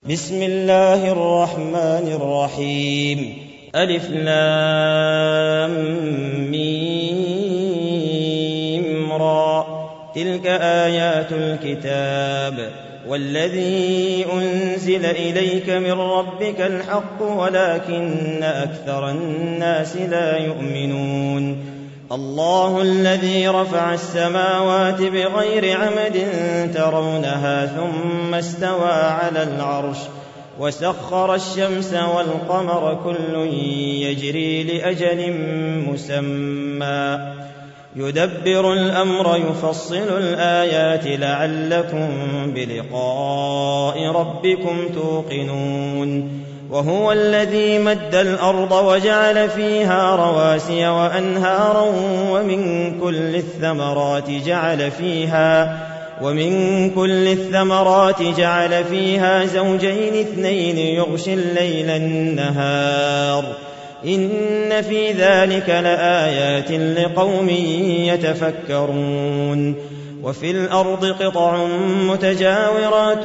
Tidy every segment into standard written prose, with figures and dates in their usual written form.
بسم الله الرحمن الرحيم. ألف لام ميم را. تلك آيات الكتاب والذي أنزل إليك من ربك الحق ولكن أكثر الناس لا يؤمنون. الله الذي رفع السماوات بغير عمد ترونها ثم استوى على العرش وسخر الشمس والقمر كل يجري لأجل مسمى يدبر الأمر يفصل الآيات لعلكم بلقاء ربكم توقنون. وهو الذي مد الأرض وجعل فيها رواسي وأنهارا ومن كل الثمرات جعل فيها زوجين اثنين يغشي الليل النهار إن في ذلك لآيات لقوم يتفكرون. وفي الأرض قطع متجاورات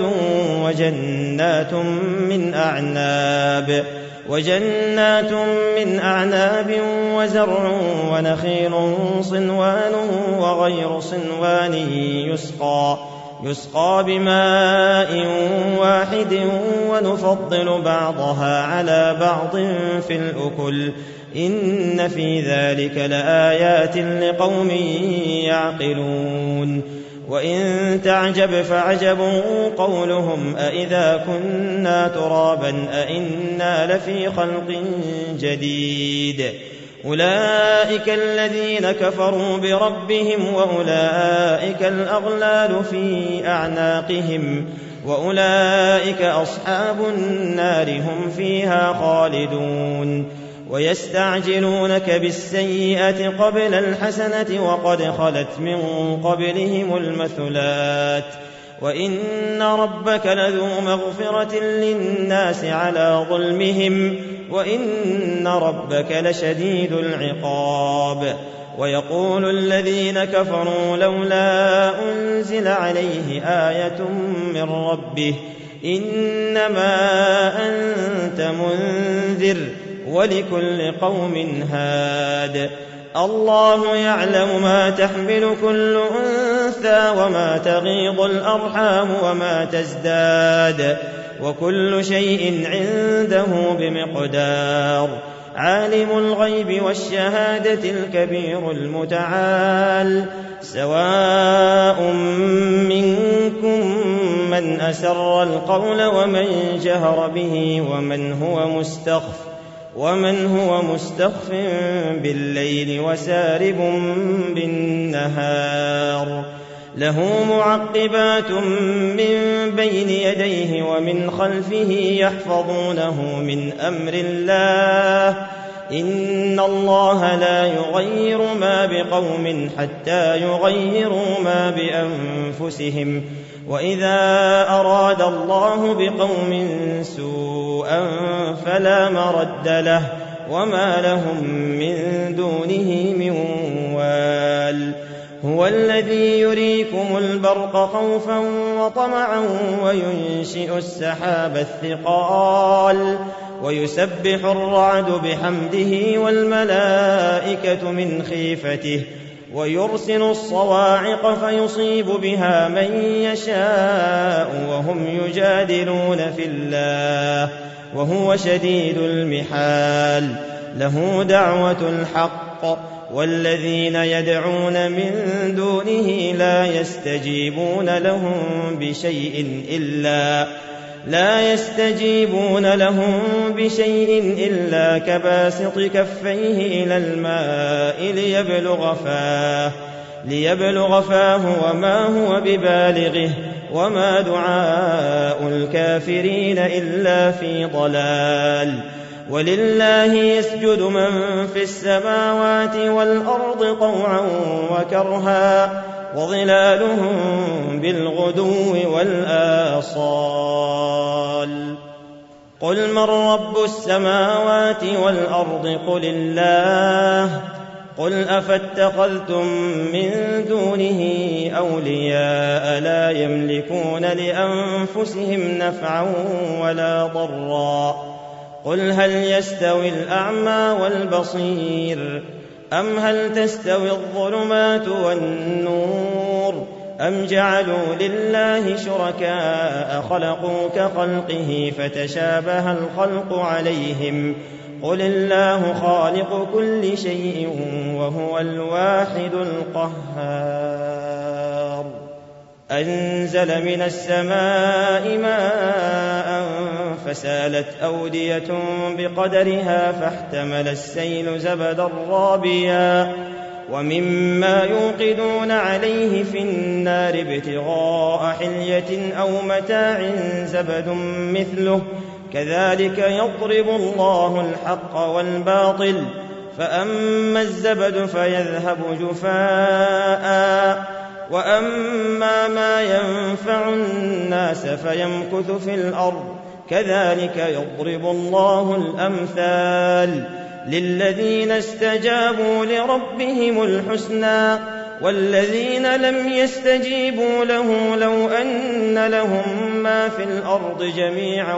وجنات من أعناب وزرع ونخيل صنوان وغير صنوان يسقى بماء واحد ونفضل بعضها على بعض في الأكل إن في ذلك لآيات لقوم يعقلون. وإن تعجب فعجب قولهم أإذا كنا ترابا أإنا لفي خلق جديد أولئك الذين كفروا بربهم وأولئك الأغلال في أعناقهم وأولئك أصحاب النار هم فيها خالدون. ويستعجلونك بالسيئة قبل الحسنة وقد خلت من قبلهم المثلات وإن ربك لذو مغفرة للناس على ظلمهم وإن ربك لشديد العقاب. ويقول الذين كفروا لولا أنزل عليه آية من ربه إنما أنت منذر ولكل قوم هاد. الله يعلم ما تحمل كل أنثى وما تغيض الأرحام وما تزداد وكل شيء عنده بمقدار. عالم الغيب والشهادة الكبير المتعال سواء منكم من أسر القول ومن جهر به ومن هو مستخف بالليل وسارب بالنهار. له معقبات من بين يديه ومن خلفه يحفظونه من أمر الله إن الله لا يغير ما بقوم حتى يغيروا ما بأنفسهم وإذا أراد الله بقوم سوءا فلا مرد له وما لهم من دونه من وال. هو الذي يريكم البرق خوفا وطمعا وينشئ السحاب الثقال ويسبح الرعد بحمده والملائكة من خيفته ويرسل الصواعق فيصيب بها من يشاء وهم يجادلون في الله وهو شديد المحال. له دعوة الحق والذين يدعون من دونه لا يستجيبون لهم بشيء إلا كباسط كفيه إلى الماء ليبلغ فاه وما هو ببالغه وما دعاء الكافرين إلا في ضلال. ولله يسجد من في السماوات والأرض طوعا وكرها وظلالهم بالغدو والآصال. قل من رب السماوات والأرض قل أفاتخذتم من دونه أولياء لا يملكون لأنفسهم نفعا ولا ضرا قل هل يستوي الأعمى والبصير أم هل تستوي الظلمات والنور أم جعلوا لله شركاء خلقوا كخلقه فتشابه الخلق عليهم قل الله خالق كل شيء وهو الواحد القهار أنزل من السماء ماء فسالت أودية بقدرها فاحتمل السيل زبدا رابيا ومما يوقدون عليه في النار ابتغاء حلية أو متاع زبد مثله كذلك يضرب الله الحق والباطل فأما الزبد فيذهب جفاء وأما ما ينفع الناس فيمكث في الأرض كذلك يضرب الله الأمثال للذين استجابوا لربهم الحسنى والذين لم يستجيبوا له لو أن لهم ما في الأرض جميعا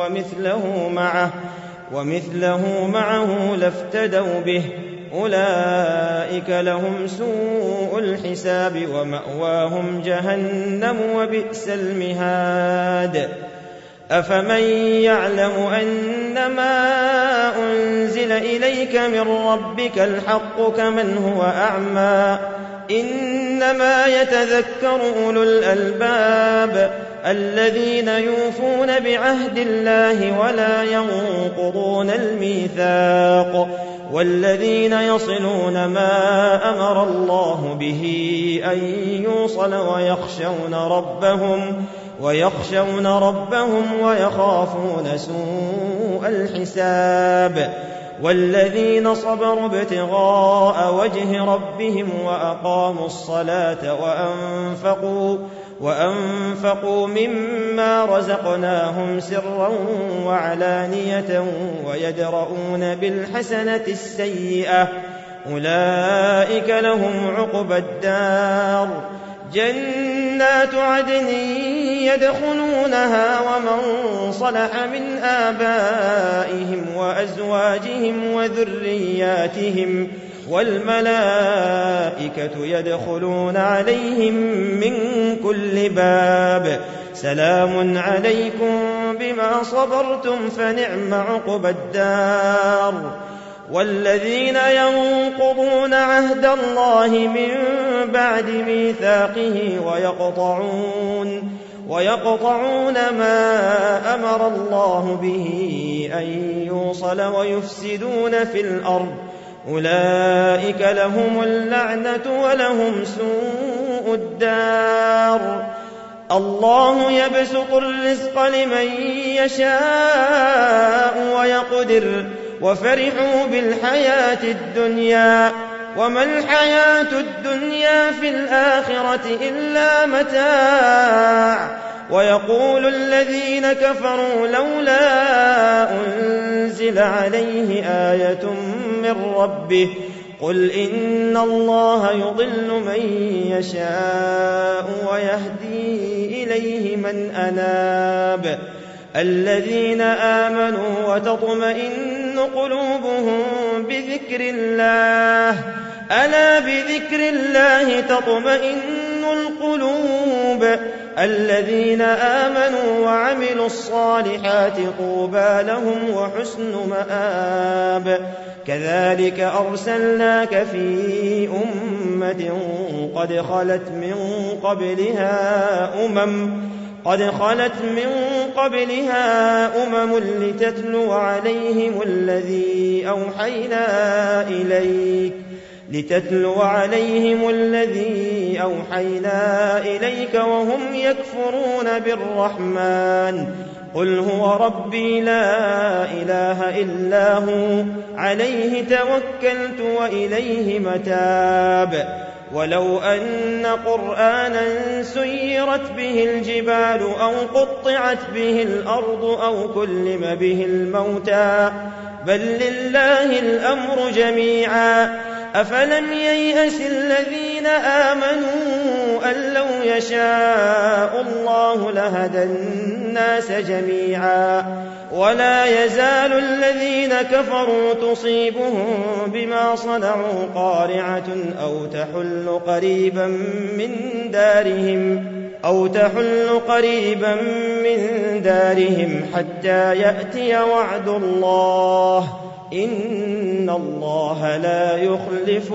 ومثله معه لافتدوا به أولئك لهم سوء الحساب ومأواهم جهنم وبئس المهاد أفمن يعلم أنما أنزل إليك من ربك الحق كمن هو أعمى إنما يتذكر أولو الألباب الذين يوفون بعهد الله ولا ينقضون الميثاق والذين يصلون ما أمر الله به أن يوصل ويخشون ربهم ويخافون سوء الحساب والذين صبروا ابتغاء وجه ربهم وأقاموا الصلاة وأنفقوا مما رزقناهم سرا وعلانية ويدرؤون بالحسنة السيئة أولئك لهم عقبى الدار جنات عدن يدخلونها ومن صلح من آبائهم وأزواجهم وذرياتهم والملائكة يدخلون عليهم من كل باب سلام عليكم بما صبرتم فنعم عقبى الدار والذين ينقضون عهد الله من بعد ميثاقه ويقطعون ما أمر الله به أن يوصل ويفسدون في الأرض أولئك لهم اللعنة ولهم سوء الدار الله يبسط الرزق لمن يشاء ويقدر وفرحوا بالحياة الدنيا وما الحياة الدنيا في الآخرة إلا متاع ويقول الذين كفروا لولا أنزل عليه آية من ربه قل إن الله يضل من يشاء ويهدي إليه من أناب الذين آمنوا وتطمئن قلوبهم بذكر الله ألا بذكر الله تطمئن القلوب الذين آمنوا وعملوا الصالحات طوبى لهم وحسن مآب كذلك أرسلناك في أمة قد خلت من قبلها أمم لتتلو عليهم الذي أوحينا إليك وهم يكفرون بالرحمن قل هو ربي لا إله إلا هو عليه توكلت وإليه متاب ولو أن قرآنا سيرت به الجبال أو قطعت به الأرض أو كلم به الموتى بل لله الأمر جميعا أفلم ييأس الذين آمنوا أن لو يشاء الله لهدى الناس جميعا ولا يزال الذين كفروا تصيبهم بما صنعوا قارعة أو تحل قريبا من دارهم حتى يأتي وعد الله إن الله لا يخلف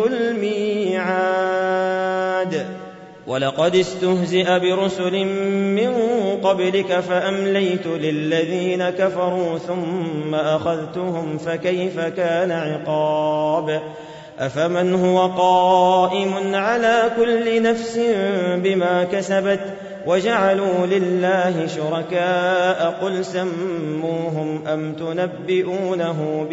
الميعاد ولقد استهزئ برسل من قبلك فأمليت للذين كفروا ثم أخذتهم فكيف كان عقاب أفمن هو قائم على كل نفس بما كسبت وجعلوا لله شركاء قل سموهم أم تنبئونه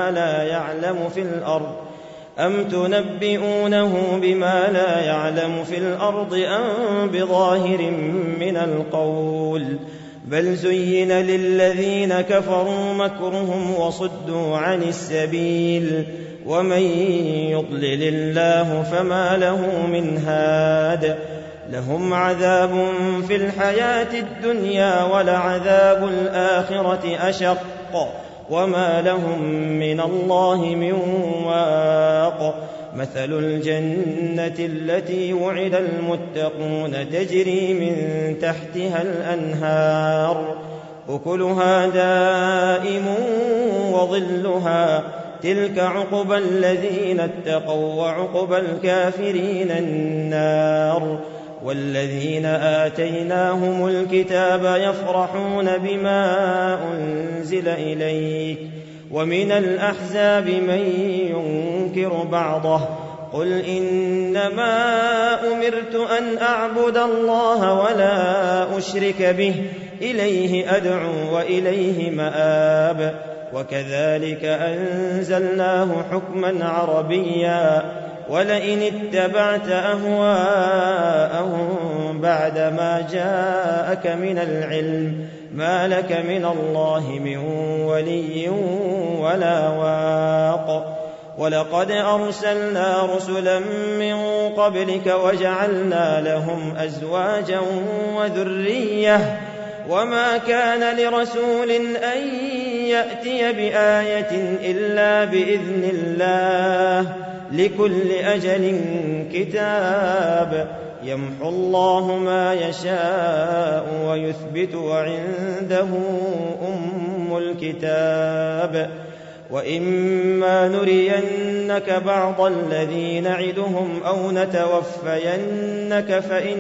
بما لا يعلم في الأرض أم بظاهر من القول بل زين للذين كفروا مكرهم وصدوا عن السبيل ومن يضلل الله فما له من هاد لهم عذاب في الحياة الدنيا ولعذاب الآخرة أشق وما لهم من الله من واق مثل الجنة التي وعد المتقون تجري من تحتها الأنهار أكلها دائم وظلها تلك عقبى الذين اتقوا وعقبى الكافرين النار والذين آتيناهم الكتاب يفرحون بما أنزل إليك ومن الأحزاب من ينكر بعضه قل إنما أمرت أن أعبد الله ولا أشرك به إليه أدعو وإليه مآب وكذلك أنزلناه حكما عربيا ولئن اتبعت أهواءهم بعدما جاءك من العلم ما لك من الله من ولي ولا واق ولقد أرسلنا رسلا من قبلك وجعلنا لهم أزواجا وذرية وما كان لرسول أن يأتي بآية إلا بإذن الله لكل أجل كتاب يمحو الله ما يشاء ويثبت وعنده أم الكتاب وإما نرينك بعض الذي نعدهم أو نتوفينك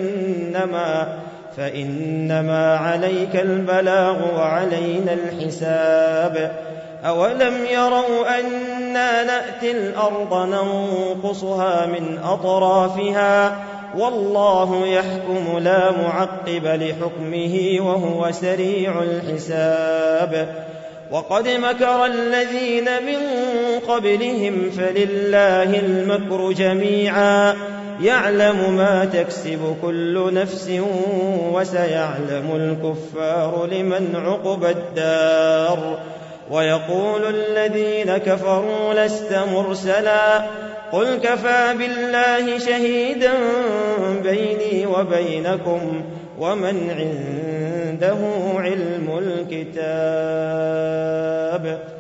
فإنما عليك البلاغ وعلينا الحساب أولم يروا أنا نأتي الأرض ننقصها من أطرافها والله يحكم لا معقب لحكمه وهو سريع الحساب وقد مكر الذين من قبلهم فلله المكر جميعا يعلم ما تكسب كل نفس وسيعلم الكفار لمن عقبى الدار ويقول الذين كفروا لست مرسلا قل كفى بالله شهيدا بيني وبينكم ومن عنده علم الكتاب